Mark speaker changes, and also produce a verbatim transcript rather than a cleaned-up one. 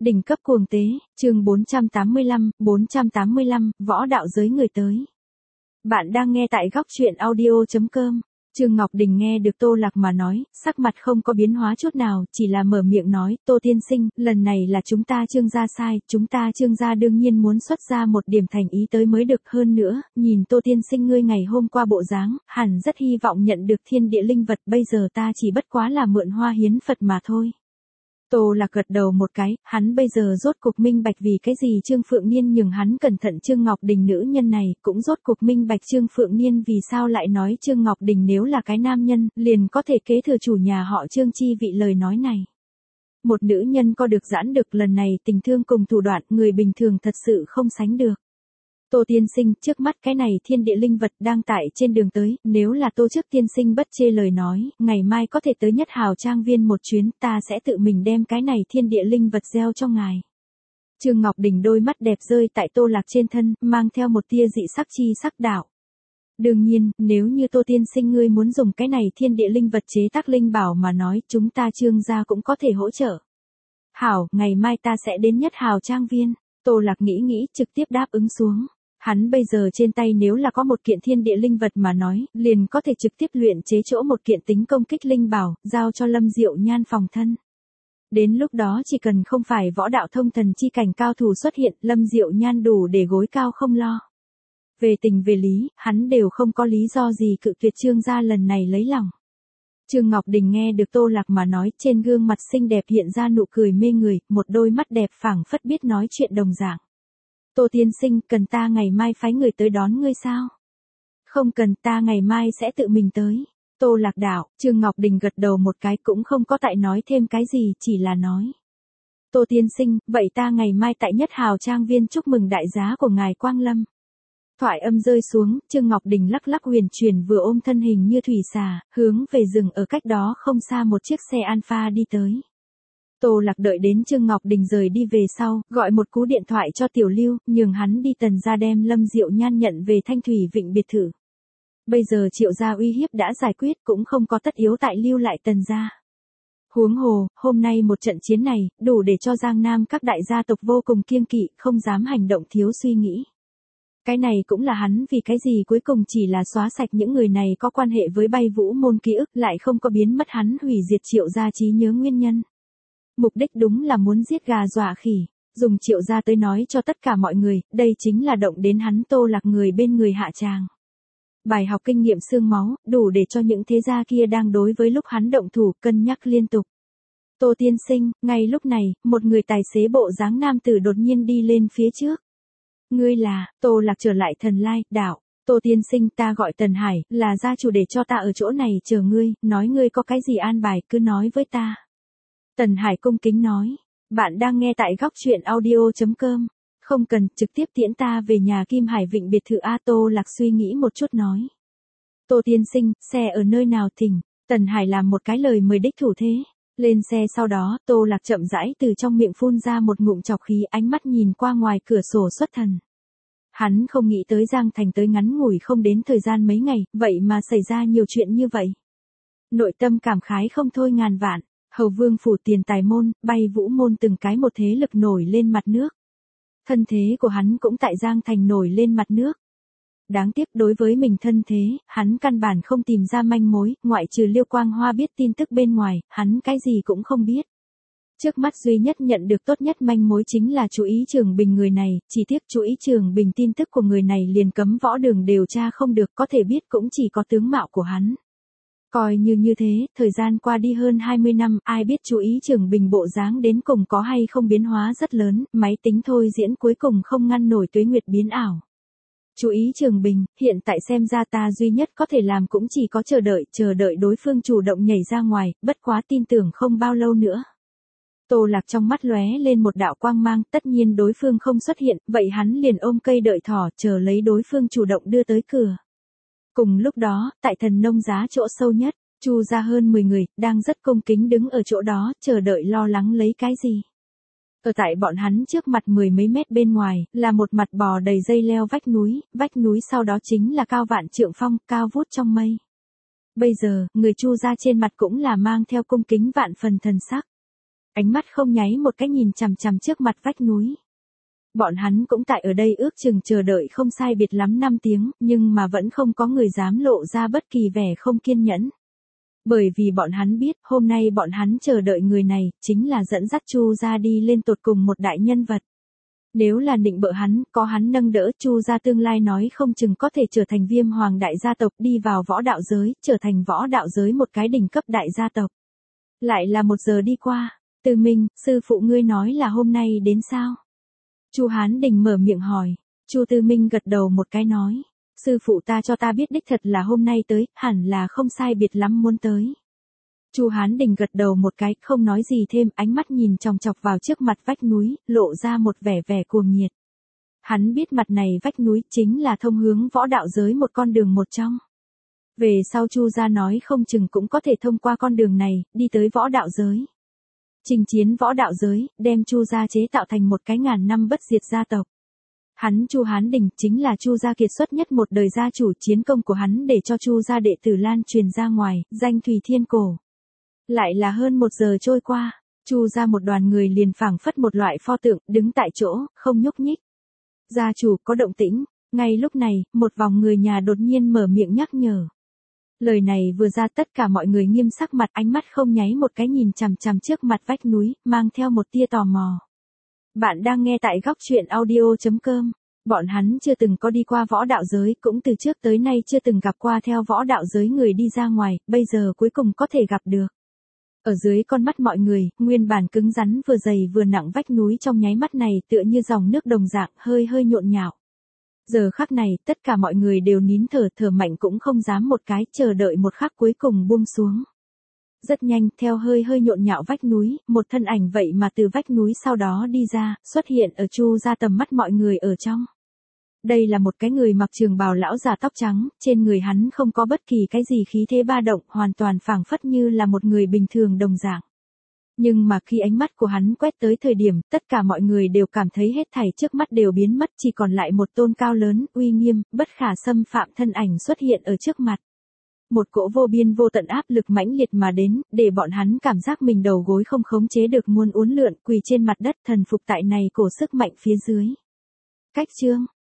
Speaker 1: Đỉnh cấp cuồng tế, chương bốn trăm tám mươi lăm, bốn trăm tám mươi lăm, võ đạo giới người tới. Bạn đang nghe tại góc truyện audio chấm com. Trương Ngọc Đình nghe được Tô Lạc mà nói, sắc mặt không có biến hóa chút nào, chỉ là mở miệng nói, Tô tiên sinh, lần này là chúng ta Trương gia sai, chúng ta Trương gia đương nhiên muốn xuất ra một điểm thành ý tới mới được. Hơn nữa, nhìn Tô tiên sinh ngươi ngày hôm qua bộ dáng, hẳn rất hy vọng nhận được thiên địa linh vật, bây giờ ta chỉ bất quá là mượn hoa hiến Phật mà thôi. Tô Lạc gật đầu một cái, hắn bây giờ rốt cuộc minh bạch vì cái gì Trương Phượng Niên nhường hắn cẩn thận Trương Ngọc Đình nữ nhân này, cũng rốt cuộc minh bạch Trương Phượng Niên vì sao lại nói Trương Ngọc Đình nếu là cái nam nhân, liền có thể kế thừa chủ nhà họ Trương chi vị lời nói này. Một nữ nhân có được giãn được, lần này tình thương cùng thủ đoạn người bình thường thật sự không sánh được. Tô tiên sinh, trước mắt cái này thiên địa linh vật đang tại trên đường tới, nếu là Tô trước tiên sinh bất chê lời nói, ngày mai có thể tới Nhất Hào trang viên một chuyến, ta sẽ tự mình đem cái này thiên địa linh vật gieo cho ngài. Trương Ngọc Đình đôi mắt đẹp rơi tại Tô Lạc trên thân, mang theo một tia dị sắc chi sắc đạo. Đương nhiên, nếu như Tô tiên sinh ngươi muốn dùng cái này thiên địa linh vật chế tác linh bảo mà nói, chúng ta Trương gia cũng có thể hỗ trợ. Hảo, ngày mai ta sẽ đến Nhất Hào trang viên. Tô Lạc nghĩ nghĩ, trực tiếp đáp ứng xuống. Hắn bây giờ trên tay nếu là có một kiện thiên địa linh vật mà nói, liền có thể trực tiếp luyện chế chỗ một kiện tính công kích linh bảo, giao cho Lâm Diệu Nhan phòng thân. Đến lúc đó chỉ cần không phải võ đạo thông thần chi cảnh cao thủ xuất hiện, Lâm Diệu Nhan đủ để gối cao không lo. Về tình về lý, hắn đều không có lý do gì cự tuyệt Trương gia lần này lấy lòng. Trương Ngọc Đình nghe được Tô Lạc mà nói, trên gương mặt xinh đẹp hiện ra nụ cười mê người, một đôi mắt đẹp phảng phất biết nói chuyện đồng dạng. Tô tiên sinh, cần ta ngày mai phái người tới đón ngươi sao? Không cần, ta ngày mai sẽ tự mình tới. Tô Lạc đạo, Trương Ngọc Đình gật đầu một cái, cũng không có tại nói thêm cái gì, chỉ là nói. Tô tiên sinh, vậy ta ngày mai tại Nhất Hào trang viên chúc mừng đại giá của ngài Quang Lâm. Thoại âm rơi xuống, Trương Ngọc Đình lắc lắc huyền chuyển vừa ôm thân hình như thủy xà, hướng về rừng ở cách đó không xa một chiếc xe Alpha đi tới. Tô Lạc đợi đến Trương Ngọc Đình rời đi về sau, gọi một cú điện thoại cho Tiểu Lưu, nhường hắn đi Tần gia đem Lâm Diệu Nhan nhận về Thanh Thủy Vịnh biệt thự. Bây giờ Triệu gia uy hiếp đã giải quyết, cũng không có tất yếu tại lưu lại Tần gia. Huống hồ, hôm nay một trận chiến này, đủ để cho Giang Nam các đại gia tộc vô cùng kiêng kỵ, không dám hành động thiếu suy nghĩ. Cái này cũng là hắn vì cái gì cuối cùng chỉ là xóa sạch những người này có quan hệ với Bay Vũ môn ký ức, lại không có biến mất hắn hủy diệt Triệu gia trí nhớ nguyên nhân. Mục đích đúng là muốn giết gà dọa khỉ, dùng Triệu gia tới nói cho tất cả mọi người, đây chính là động đến hắn Tô Lạc người bên người hạ tràng. Bài học kinh nghiệm xương máu, đủ để cho những thế gia kia đang đối với lúc hắn động thủ cân nhắc liên tục. Tô tiên sinh, ngay lúc này, một người tài xế bộ dáng nam tử đột nhiên đi lên phía trước. Ngươi là, Tô Lạc trở lại thần lai, đạo. Tô tiên sinh, ta gọi Tần Hải, là gia chủ để cho ta ở chỗ này chờ ngươi, nói ngươi có cái gì an bài cứ nói với ta. Tần Hải cung kính nói, bạn đang nghe tại góc truyện audio chấm com, không cần, trực tiếp tiễn ta về nhà Kim Hải Vịnh biệt thự A. Tô Lạc suy nghĩ một chút nói. Tô tiên sinh, xe ở nơi nào thỉnh? Tần Hải làm một cái lời mời đích thủ thế. Lên xe sau đó, Tô Lạc chậm rãi từ trong miệng phun ra một ngụm trọc khí, ánh mắt nhìn qua ngoài cửa sổ xuất thần. Hắn không nghĩ tới Giang Thành tới ngắn ngủi không đến thời gian mấy ngày, vậy mà xảy ra nhiều chuyện như vậy. Nội tâm cảm khái không thôi ngàn vạn. Hầu Vương phủ Tiền Tài môn, Bay Vũ môn từng cái một thế lực nổi lên mặt nước. Thân thế của hắn cũng tại Giang Thành nổi lên mặt nước. Đáng tiếc đối với mình thân thế, hắn căn bản không tìm ra manh mối, ngoại trừ Liêu Quang Hoa biết tin tức bên ngoài, hắn cái gì cũng không biết. Trước mắt duy nhất nhận được tốt nhất manh mối chính là Chú Ý Trường Bình người này, chỉ tiếc Chú Ý Trường Bình tin tức của người này liền cấm võ đường điều tra không được, có thể biết cũng chỉ có tướng mạo của hắn. Coi như như thế, thời gian qua đi hơn hai mươi năm, ai biết Chú Ý Trường Bình bộ dáng đến cùng có hay không biến hóa rất lớn, máy tính thôi diễn cuối cùng không ngăn nổi tuế nguyệt biến ảo. Chú Ý Trường Bình, hiện tại xem ra ta duy nhất có thể làm cũng chỉ có chờ đợi, chờ đợi đối phương chủ động nhảy ra ngoài, bất quá tin tưởng không bao lâu nữa. Tô Lạc trong mắt lóe lên một đạo quang mang, tất nhiên đối phương không xuất hiện, vậy hắn liền ôm cây đợi thỏ, chờ lấy đối phương chủ động đưa tới cửa. Cùng lúc đó, tại Thần Nông Giá chỗ sâu nhất, Chu ra hơn mười người, đang rất cung kính đứng ở chỗ đó, chờ đợi lo lắng lấy cái gì. Ở tại bọn hắn trước mặt mười mấy mét bên ngoài, là một mặt bò đầy dây leo vách núi, vách núi sau đó chính là cao vạn trượng phong, cao vút trong mây. Bây giờ, người Chu ra trên mặt cũng là mang theo cung kính vạn phần thần sắc. ánh mắt không nháy một cái nhìn chằm chằm trước mặt vách núi. Bọn hắn cũng tại ở đây ước chừng chờ đợi không sai biệt lắm năm tiếng, nhưng mà vẫn không có người dám lộ ra bất kỳ vẻ không kiên nhẫn. Bởi vì bọn hắn biết, hôm nay bọn hắn chờ đợi người này, chính là dẫn dắt Chu gia đi lên tột cùng một đại nhân vật. Nếu là nịnh bợ hắn, có hắn nâng đỡ, Chu gia tương lai nói không chừng có thể trở thành Viêm Hoàng đại gia tộc, đi vào võ đạo giới, trở thành võ đạo giới một cái đỉnh cấp đại gia tộc. Lại là một giờ đi qua, Từ Minh, sư phụ ngươi nói là hôm nay đến sao? Chu Hán Đình mở miệng hỏi. Chu Tư Minh gật đầu một cái nói, sư phụ ta cho ta biết đích thật là hôm nay tới, hẳn là không sai biệt lắm muốn tới. Chu Hán Đình gật đầu một cái, không nói gì thêm, ánh mắt nhìn chòng chọc vào trước mặt vách núi, lộ ra một vẻ vẻ cuồng nhiệt. Hắn biết mặt này vách núi chính là thông hướng võ đạo giới một con đường một trong. Về sau Chu gia nói không chừng cũng có thể thông qua con đường này, đi tới võ đạo giới. Chinh chiến võ đạo giới, đem Chu gia chế tạo thành một cái ngàn năm bất diệt gia tộc. Hắn Chu Hán Đình chính là Chu gia kiệt xuất nhất một đời gia chủ, chiến công của hắn để cho Chu gia đệ tử lan truyền ra ngoài, danh Thùy Thiên Cổ. Lại là hơn một giờ trôi qua, Chu gia một đoàn người liền phảng phất một loại pho tượng, đứng tại chỗ, không nhúc nhích. Gia chủ có động tĩnh, ngay lúc này, một vòng người nhà đột nhiên mở miệng nhắc nhở. Lời này vừa ra tất cả mọi người nghiêm sắc mặt, ánh mắt không nháy một cái nhìn chằm chằm trước mặt vách núi, mang theo một tia tò mò. Bạn đang nghe tại góc truyện audio chấm com. Bọn hắn chưa từng có đi qua võ đạo giới, cũng từ trước tới nay chưa từng gặp qua theo võ đạo giới người đi ra ngoài, bây giờ cuối cùng có thể gặp được. Ở dưới con mắt mọi người, nguyên bản cứng rắn vừa dày vừa nặng vách núi trong nháy mắt này tựa như dòng nước đồng dạng, hơi hơi nhộn nhạo. Giờ khắc này, tất cả mọi người đều nín thở, thở mạnh cũng không dám một cái, chờ đợi một khắc cuối cùng buông xuống. Rất nhanh, theo hơi hơi nhộn nhạo vách núi, một thân ảnh vậy mà từ vách núi sau đó đi ra, xuất hiện ở Chu gia tầm mắt mọi người ở trong. Đây là một cái người mặc trường bào lão già tóc trắng, trên người hắn không có bất kỳ cái gì khí thế ba động, hoàn toàn phảng phất như là một người bình thường đồng dạng. Nhưng mà khi ánh mắt của hắn quét tới thời điểm, tất cả mọi người đều cảm thấy hết thảy trước mắt đều biến mất, chỉ còn lại một tôn cao lớn, uy nghiêm, bất khả xâm phạm thân ảnh xuất hiện ở trước mặt. Một cỗ vô biên vô tận áp lực mãnh liệt mà đến, để bọn hắn cảm giác mình đầu gối không khống chế được muốn uốn lượn, quỳ trên mặt đất thần phục tại này cổ sức mạnh phía dưới. Cách chương,